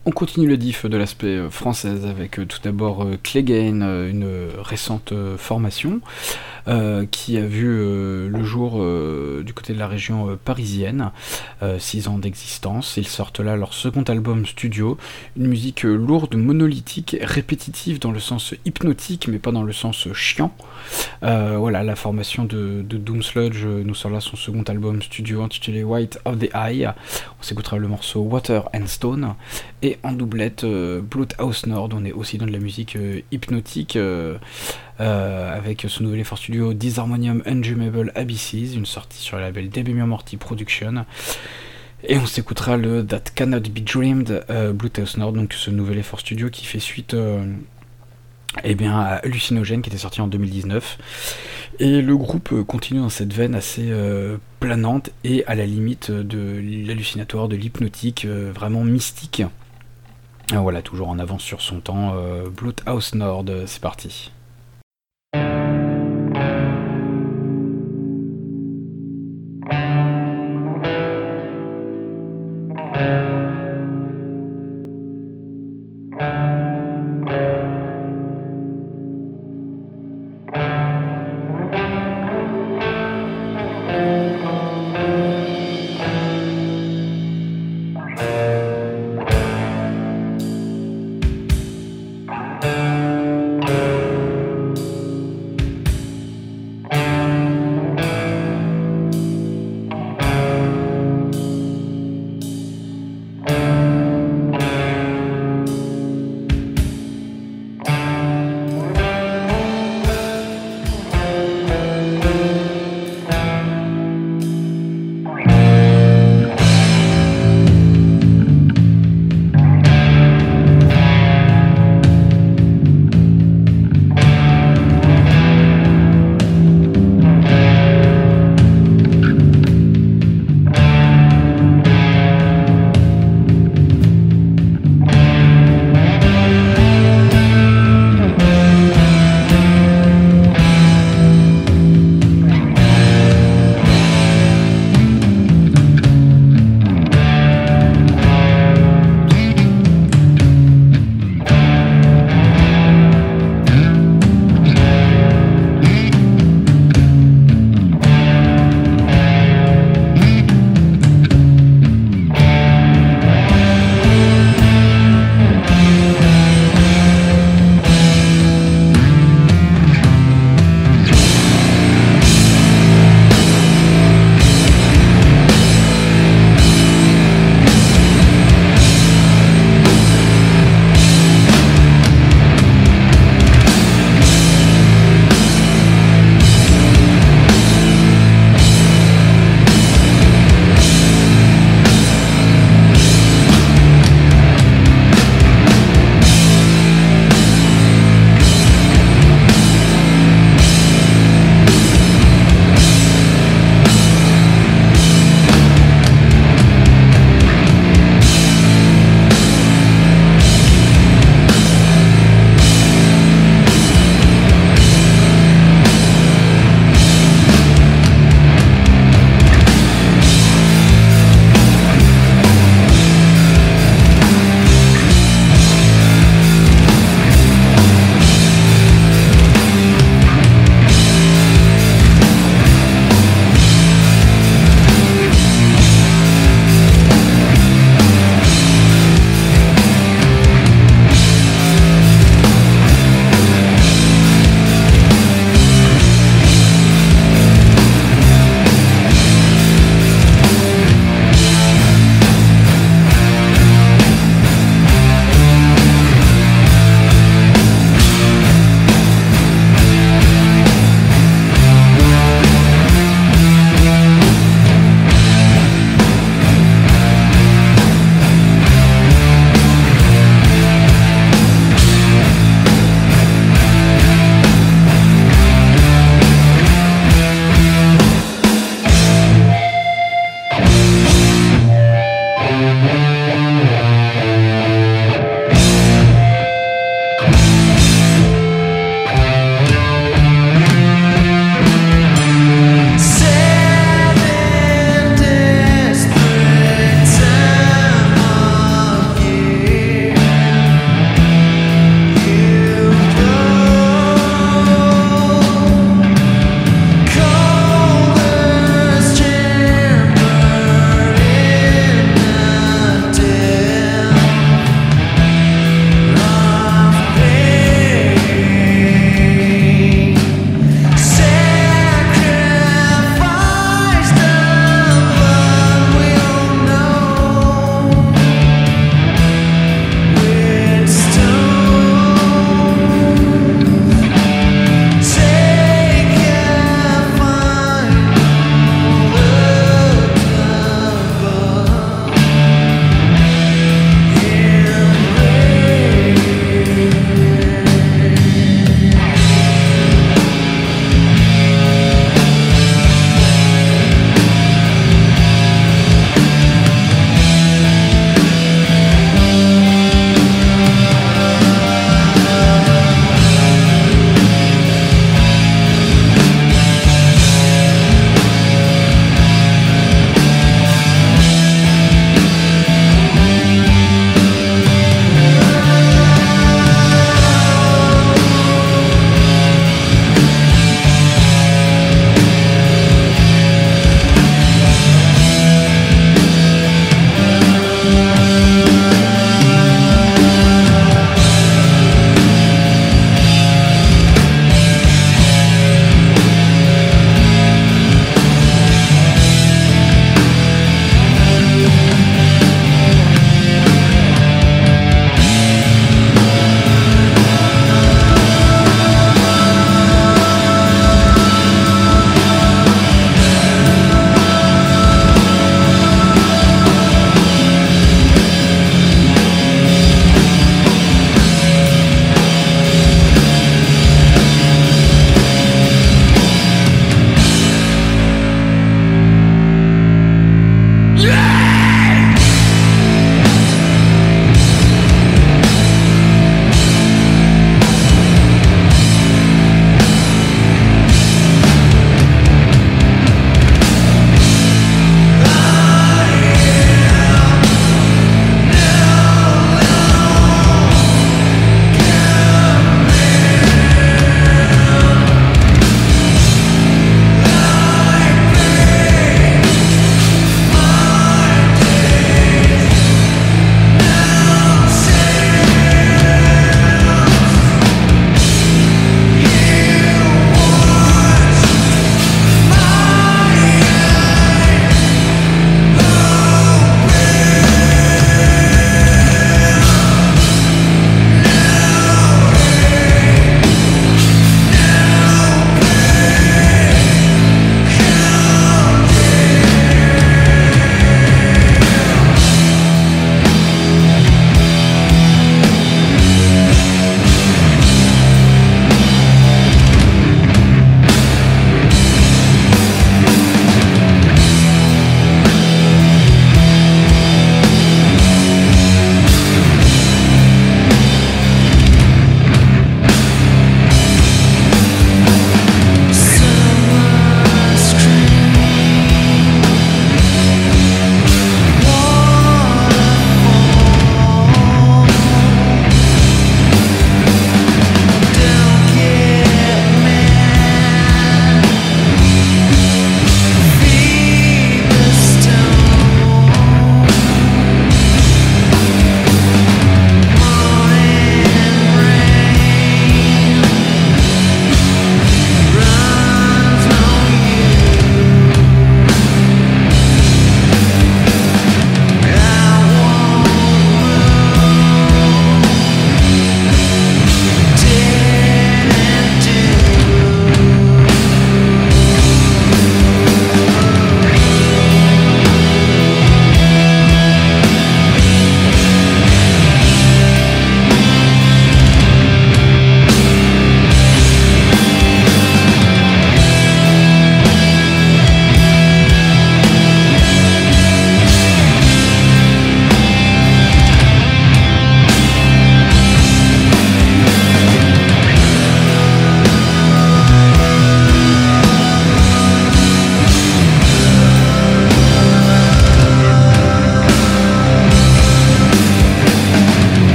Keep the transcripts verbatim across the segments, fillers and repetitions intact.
On continue le diff de l'aspect euh, française avec euh, tout d'abord euh, Clegane, euh, une euh, récente euh, formation euh, qui a vu euh, le jour euh, du côté de la région euh, parisienne, euh, six ans d'existence. Ils sortent là leur second album studio, une musique euh, lourde, monolithique, répétitive dans le sens hypnotique mais pas dans le sens euh, chiant. Euh, voilà, la formation de, de Doom Sludge euh, nous sort là son second album studio intitulé White of the Eye. On s'écoutera le morceau Water and Stone. Et en doublette, euh, Bloodhouse Nord, on est aussi dans de la musique euh, hypnotique, euh, euh, avec ce nouvel effort studio Disharmonium Undreamable Abysses, une sortie sur le label Debemure Morty Production. Et on s'écoutera le That Cannot Be Dreamed, euh, Bloodhouse Nord, donc ce nouvel effort studio qui fait suite euh, eh bien, à Hallucinogène qui était sorti en deux mille dix-neuf. Et le groupe euh, continue dans cette veine assez euh, planante et à la limite de l'hallucinatoire, de l'hypnotique, euh, vraiment mystique. Ah, voilà, toujours en avance sur son temps. Euh, Bloodhouse Nord, c'est parti.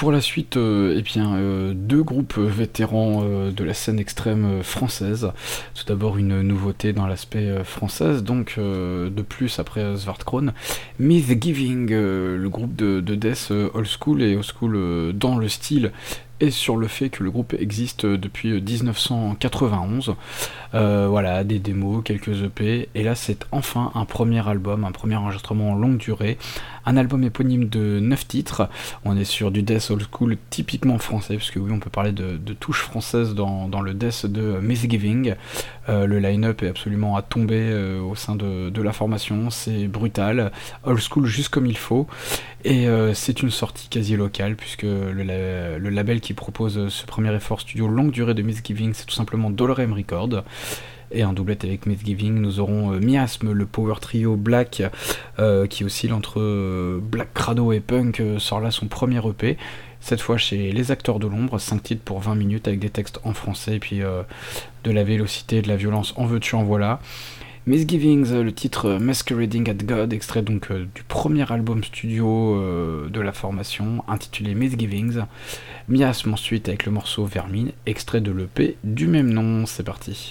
pour la suite, euh, eh bien, euh, deux groupes vétérans euh, de la scène extrême euh, française. Tout d'abord une nouveauté dans l'aspect euh, française, donc euh, de plus après euh, Svartkrone. Mythgiving, euh, le groupe de, de death euh, old school et old school euh, dans le style et sur le fait que le groupe existe depuis dix-neuf cent quatre-vingt-onze. Euh, voilà, des démos, quelques E P, et là c'est enfin un premier album, un premier enregistrement en longue durée, un album éponyme de neuf titres. On est sur du death old school typiquement français, parce que oui, on peut parler de, de touches françaises dans, dans le death de Mythgiving. Euh, le line-up est absolument à tomber euh, au sein de, de la formation, c'est brutal, old school juste comme il faut, et euh, c'est une sortie quasi locale, puisque le, la, le label qui propose ce premier effort studio longue durée de Mythgiving, c'est tout simplement Dolorem Records. Et en doublette avec Mythgiving, nous aurons euh, Miasme, le power trio black, euh, qui oscille entre euh, black crado et punk, euh, sort là son premier E P, cette fois chez Les Acteurs de l'Ombre, cinq titres pour vingt minutes avec des textes en français, et puis euh, de la vélocité, de la violence, en veux-tu, en voilà. Mythgivings, le titre Masquerading at God, extrait donc euh, du premier album studio euh, de la formation, intitulé Mythgivings. Miasme ensuite avec le morceau Vermine, extrait de l'E P du même nom. C'est parti.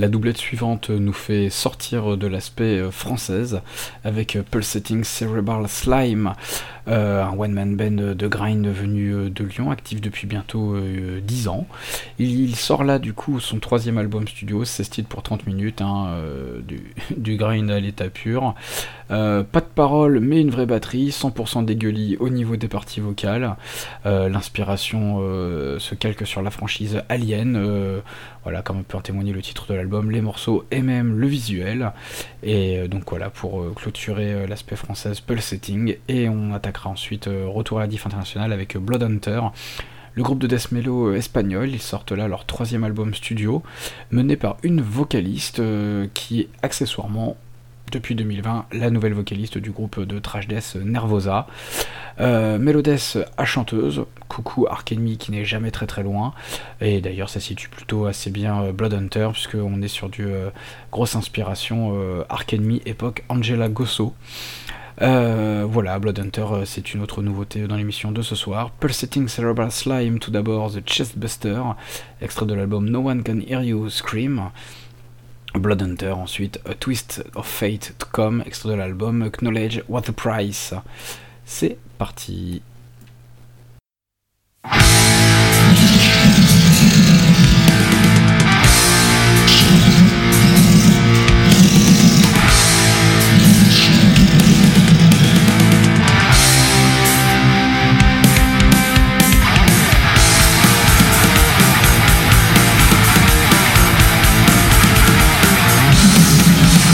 La doublette suivante nous fait sortir de l'aspect euh, française avec euh, Pulsating Cerebral Slime, euh, un one-man band de grind venu euh, de Lyon, actif depuis bientôt euh, dix ans. Il, il sort là du coup son troisième album studio, seize titres pour trente minutes, hein, euh, du, du grind à l'état pur. Euh, pas de paroles mais une vraie batterie, cent pour cent dégueulis au niveau des parties vocales. Euh, l'inspiration euh, se calque sur la franchise Alien, euh, voilà, comme peut en témoigner le titre de l'album, les morceaux et même le visuel. Et euh, donc voilà, pour euh, clôturer euh, l'aspect française Pulsating, et on attaquera ensuite euh, retour à la diff internationale avec euh, Blood Hunter, le groupe de death mellow euh, espagnol. Ils sortent là leur troisième album studio, mené par une vocaliste euh, qui est accessoirement, depuis deux mille vingt, la nouvelle vocaliste du groupe de thrash death Nervosa. Euh, Melodès à chanteuse, coucou Ark Enemy qui n'est jamais très très loin, et d'ailleurs ça situe plutôt assez bien euh, Blood Hunter, puisqu'on est sur du euh, grosse inspiration euh, Ark Enemy époque Angela Gosso. Euh, voilà, Blood Hunter, euh, c'est une autre nouveauté dans l'émission de ce soir. Pulsating Cerebral Slime, tout d'abord The Chestbuster, extrait de l'album No One Can Hear You Scream. Blood Hunter, ensuite A Twist of Fate to Come, extrait de l'album Acknowledge What the Price. C'est parti.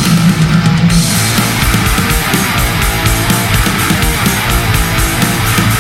We'll be right back.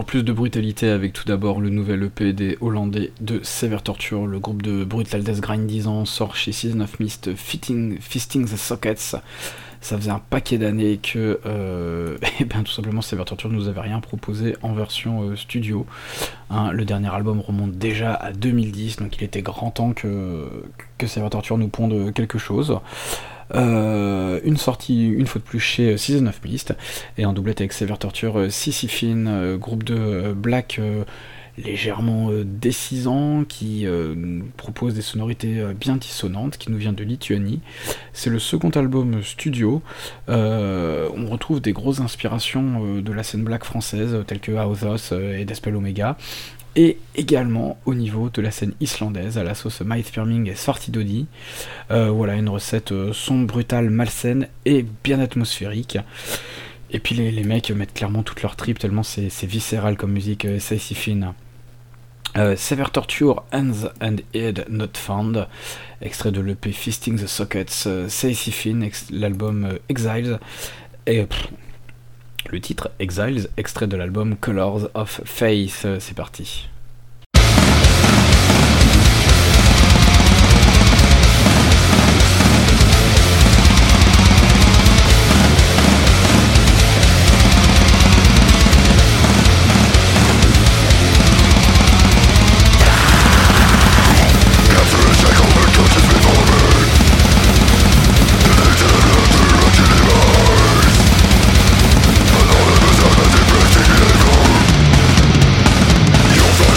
plus de brutalité avec tout d'abord le nouvel E P des Hollandais de Severe Torture, le groupe de brutal death grindisant sort chez Season of Mist Fitting, Fisting the Sockets. Ça faisait un paquet d'années que euh, eh ben, tout simplement Severe Torture nous avait rien proposé en version euh, studio. Hein, le dernier album remonte déjà à deux mille dix, donc il était grand temps que, que Severe Torture nous ponde quelque chose. Euh, une sortie une fois de plus chez Season of Mist, et en doublette avec Severe Torture, euh, Sisyphine, euh, groupe de euh, black euh, légèrement euh, décisant, qui euh, propose des sonorités euh, bien dissonantes, qui nous vient de Lituanie. C'est le second album studio. Euh, on retrouve des grosses inspirations euh, de la scène black française, telles que Authos euh, et Despel Omega, et également au niveau de la scène islandaise, à la sauce Mythfirming et Svartidodi. Euh, voilà, une recette euh, sombre, brutale, malsaine et bien atmosphérique. Et puis les, les mecs mettent clairement toute leur trip, tellement c'est, c'est viscéral comme musique, euh, Sisyphine. Euh, Severe Torture, Hands and Head Not Found, extrait de l'E P Fisting the Sockets, euh, Sisyphine, ex- l'album euh, Exiles, et pff, le titre Exiles, extrait de l'album Colors of Faith. Euh, c'est parti. You'll find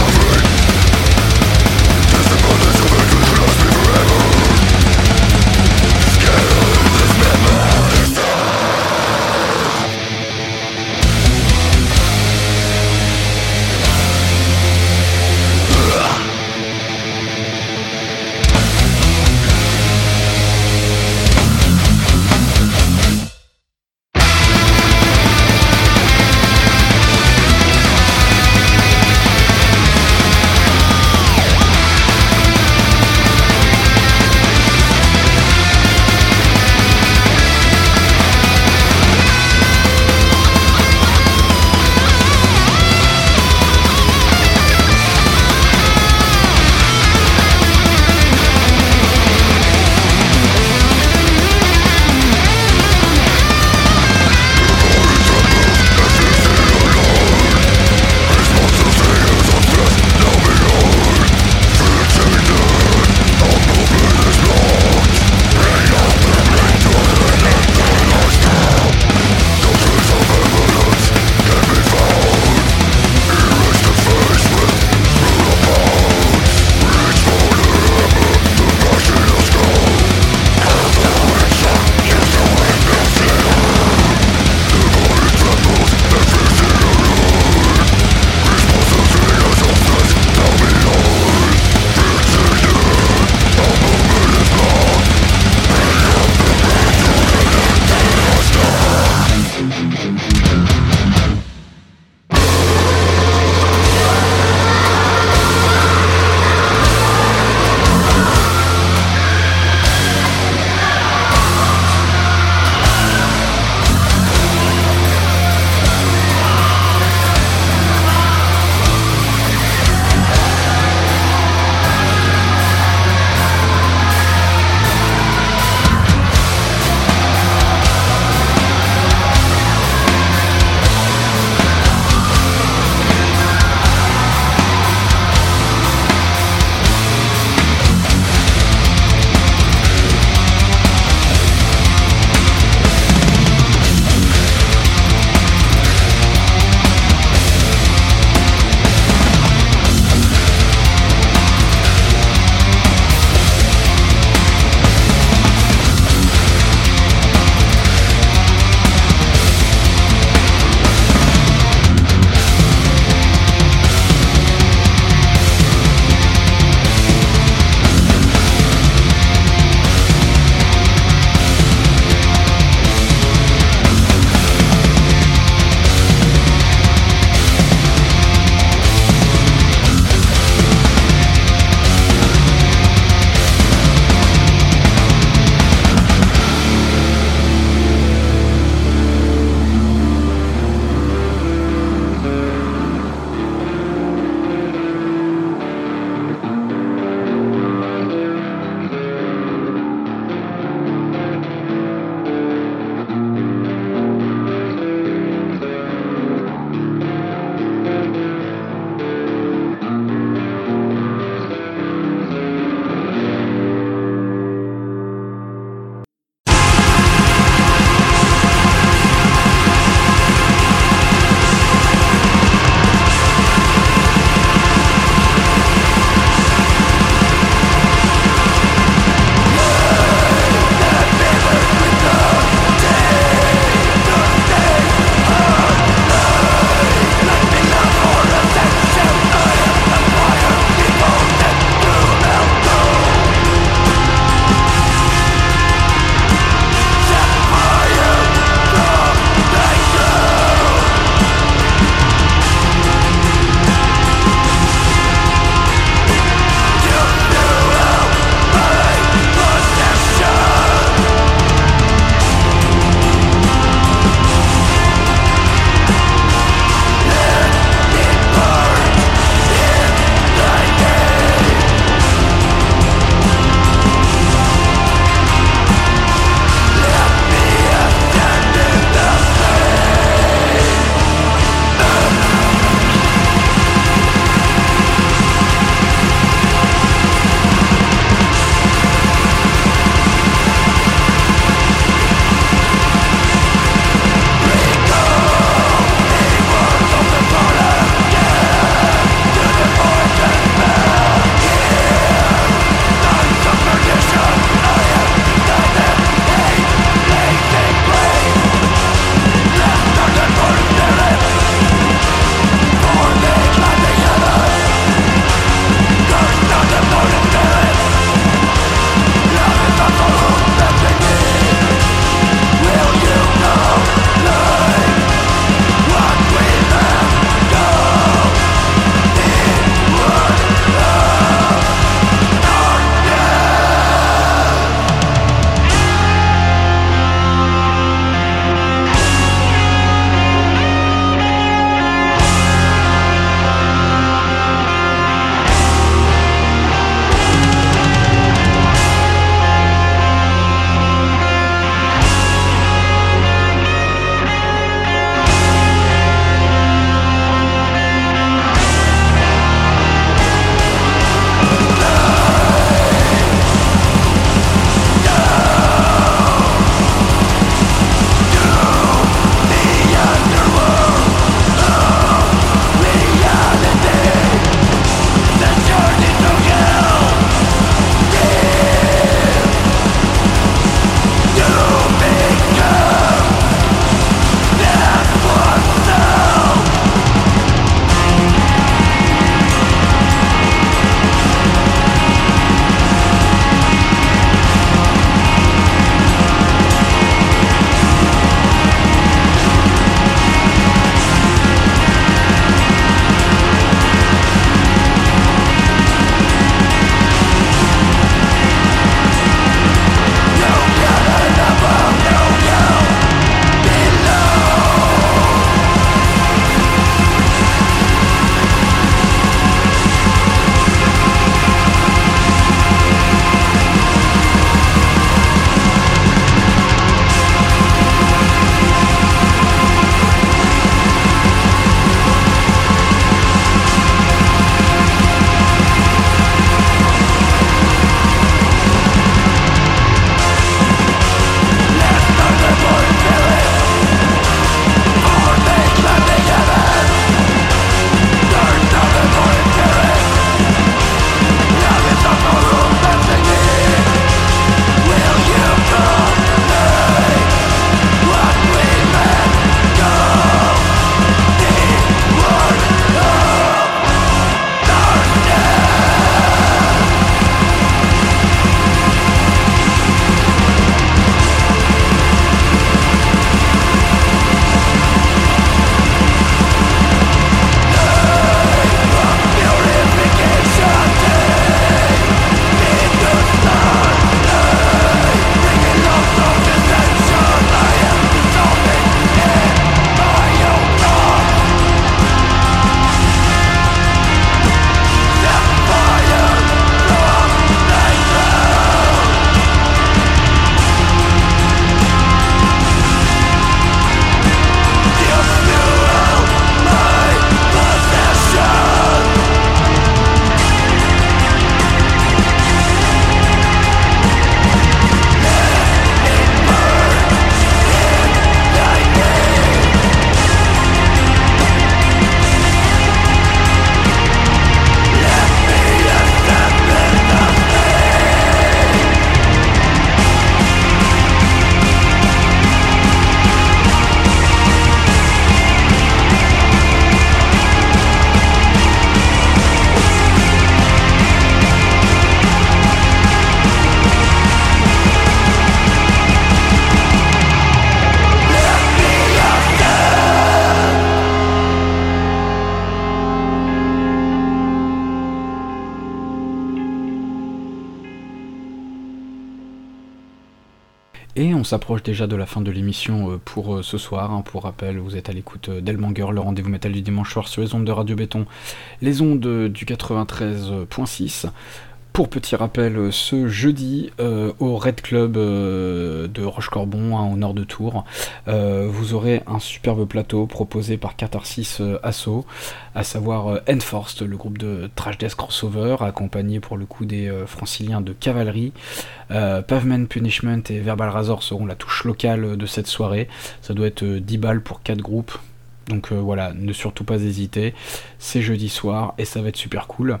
Et on s'approche déjà de la fin de l'émission euh, pour euh, ce soir. Hein. Pour rappel, vous êtes à l'écoute euh, d'Elbanger, le rendez-vous métal du dimanche soir sur les ondes de Radio Béton, les ondes euh, du quatre-vingt-treize point six. Pour petit rappel, ce jeudi, euh, au Red Club euh, de Rochecorbon, hein, au nord de Tours, euh, vous aurez un superbe plateau proposé par Catharsis euh, Asso, à savoir euh, Enforced, le groupe de Trash Death Crossover, accompagné pour le coup des euh, franciliens de Cavalerie. Euh, Pavement Punishment et Verbal Razor seront la touche locale de cette soirée. Ça doit être euh, dix balles pour quatre groupes. Donc euh, voilà, ne surtout pas hésiter. C'est jeudi soir et ça va être super cool.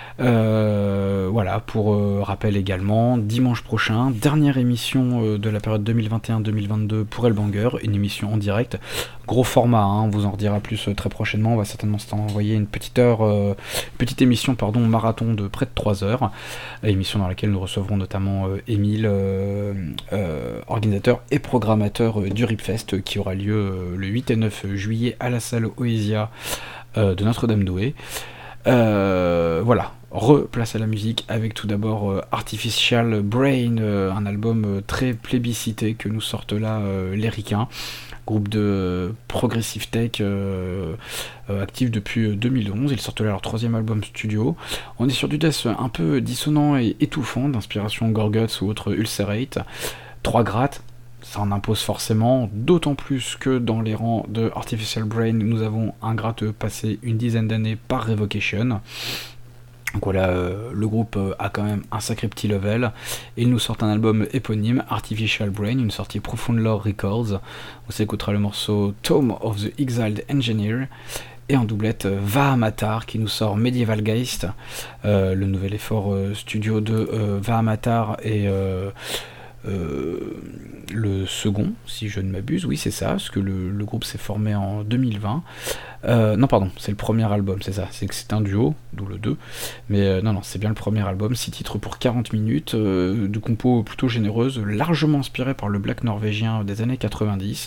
Euh, voilà, pour euh, rappel également, dimanche prochain, dernière émission euh, de la période deux mille vingt et un deux mille vingt-deux pour Elbanger, une émission en direct, gros format, hein, on vous en redira plus euh, très prochainement, on va certainement s'envoyer une petite heure, euh, une petite émission, pardon, marathon de près de trois heures, émission dans laquelle nous recevrons notamment euh, Émile, euh, euh, organisateur et programmateur euh, du Ripfest, qui aura lieu euh, le huit et neuf juillet à la salle Oesia euh, de Notre-Dame-d'Ouai. Euh, voilà, replace à la musique avec tout d'abord euh, Artificial Brain, euh, un album euh, très plébiscité que nous sortent là euh, les Ricains, groupe de euh, progressive tech euh, euh, actif depuis euh, deux mille onze. Ils sortent là leur troisième album studio. On est sur du death un peu dissonant et étouffant, d'inspiration Gorguts ou autre Ulcerate. Trois grattes. Ça en impose forcément, d'autant plus que dans les rangs de Artificial Brain, nous avons un gratteux passé une dizaine d'années par Revocation. Donc voilà, euh, le groupe euh, a quand même un sacré petit level. Et ils nous sortent un album éponyme, Artificial Brain, une sortie Profound Lore Records. On s'écoutera le morceau Tome of the Exiled Engineer. Et en doublette, euh, Vahamatar qui nous sort Medieval Geist, euh, le nouvel effort euh, studio de euh, Vahamatar et... Euh, Euh, le second, si je ne m'abuse, oui c'est ça, parce que le, le groupe s'est formé en deux mille vingt. Euh, non pardon, c'est le premier album, c'est ça, c'est que c'est un duo, d'où le deux, mais euh, non non, c'est bien le premier album, six titres pour quarante minutes, euh, de compos plutôt généreuses, largement inspiré par le black norvégien des années quatre-vingt-dix.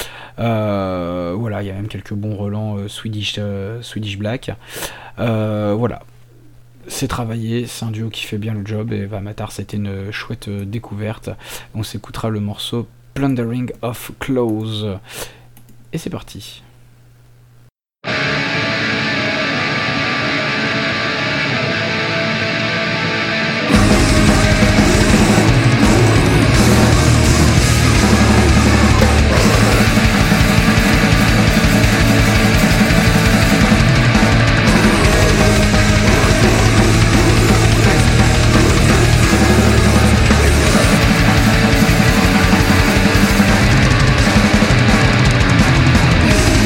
Euh, voilà, il y a même quelques bons relents euh, Swedish, euh, Swedish Black. Euh, voilà. C'est travaillé, c'est un duo qui fait bien le job, et Vahamatar c'était une chouette euh, découverte. On s'écoutera le morceau Plundering of Clothes. Et c'est parti. We'll be right back.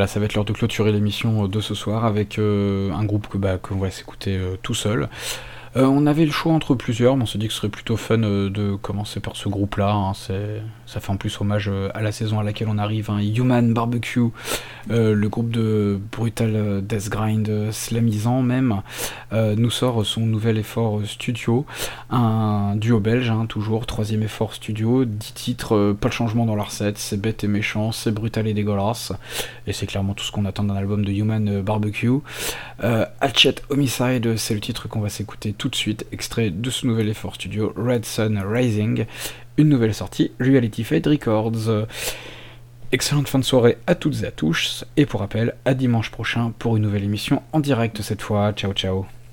voilà, ça va être l'heure de clôturer l'émission de ce soir avec euh, un groupe que bah, qu'on va s'écouter euh, tout seul. Euh, on avait le choix entre plusieurs, mais on s'est dit que ce serait plutôt fun euh, de commencer par ce groupe-là. Hein. C'est, ça fait en plus hommage euh, à la saison à laquelle on arrive. Hein. Human Barbecue, euh, le groupe de Brutal Death Grind, euh, slamisant même, euh, nous sort son nouvel effort euh, studio. Un duo belge, hein, toujours, troisième effort studio, dix titres, euh, pas de changement dans leur set, c'est bête et méchant, c'est brutal et dégueulasse. Et c'est clairement tout ce qu'on attend d'un album de Human Barbecue. Euh, Hatchet Homicide, c'est le titre qu'on va s'écouter tout de suite, extrait de ce nouvel effort studio, Red Sun Rising, une nouvelle sortie, Reality Fade Records. Excellente fin de soirée à toutes et à tous, et pour rappel, à dimanche prochain pour une nouvelle émission en direct cette fois. Ciao ciao.